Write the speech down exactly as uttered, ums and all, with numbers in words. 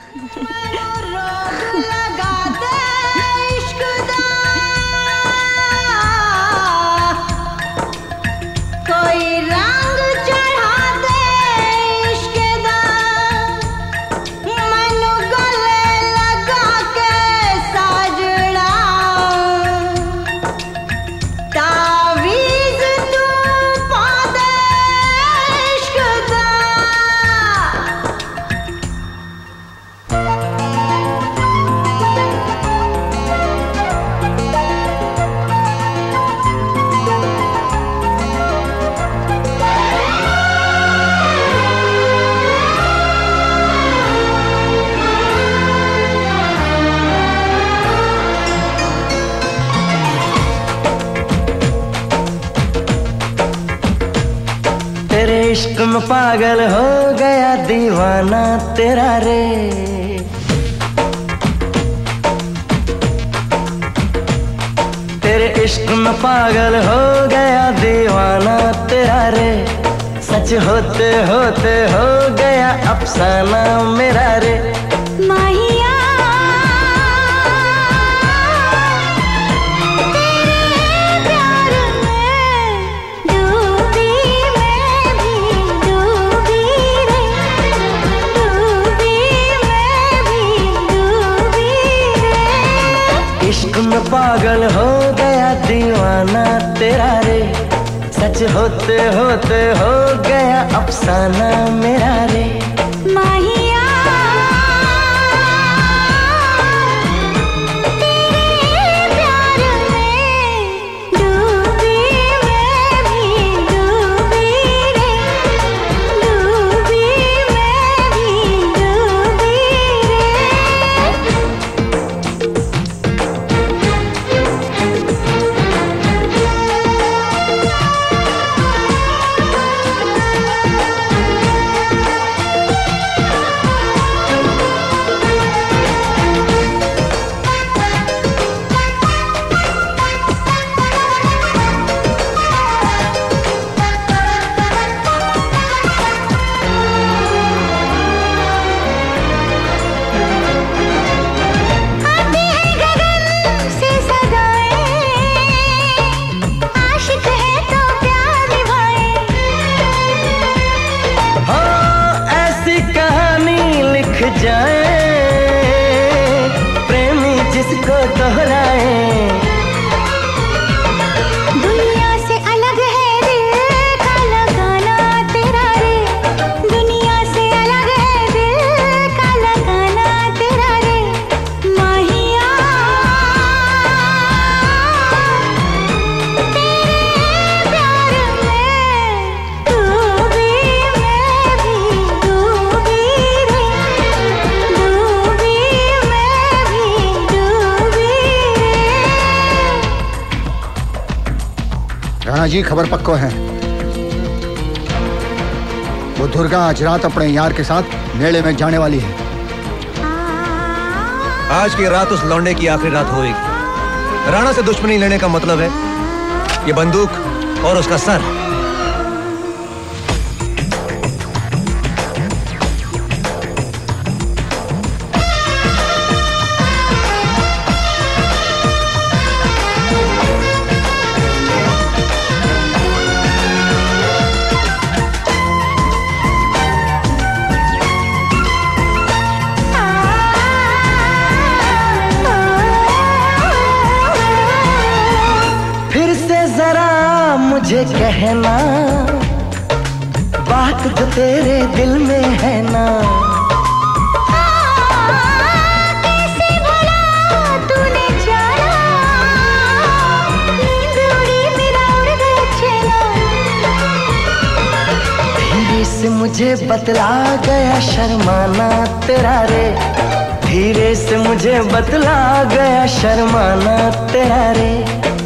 इश्क में पागल हो गया दीवाना तेरा रे। तेरे इश्क में पागल हो गया दीवाना तेरा रे। सच होते होते हो गया अफसाना मेरा रे। माहिया इश्क में पागल हो गया दीवाना तेरा रे। सच होते होते हो गया अफसाना मेरा रे। माहिया तेरे प्यार में डूबी मैं भी डूबी रे। डूबी मैं भी डूबी जाए प्रेमी जिसको दोहराए। दुनिया से अलग है दिल का लगाना तेरा रे। दुनिया से अलग है दिल का लगाना तेरा रे। माहिया तेरे प्यार में डूबी मैं भी डूबी रे। राणा जी खबर पक्को है। वो दुर्गा आज रात अपने यार के साथ मेले में जाने वाली है। आज की रात उस लौंडे की आखिरी रात होगी। राणा से दुश्मनी लेने का मतलब है ये बंदूक और उसका सर। फिर से जरा मुझे कहना बात जो तेरे दिल में है ना। कैसे भला तूने जाना। नींद उड़ी मेरा उड़ गया चैना। धीरे से मुझे बतला गया शर्माना तेरा रे। धीरे से मुझे बतला गया शर्माना तेरा रे।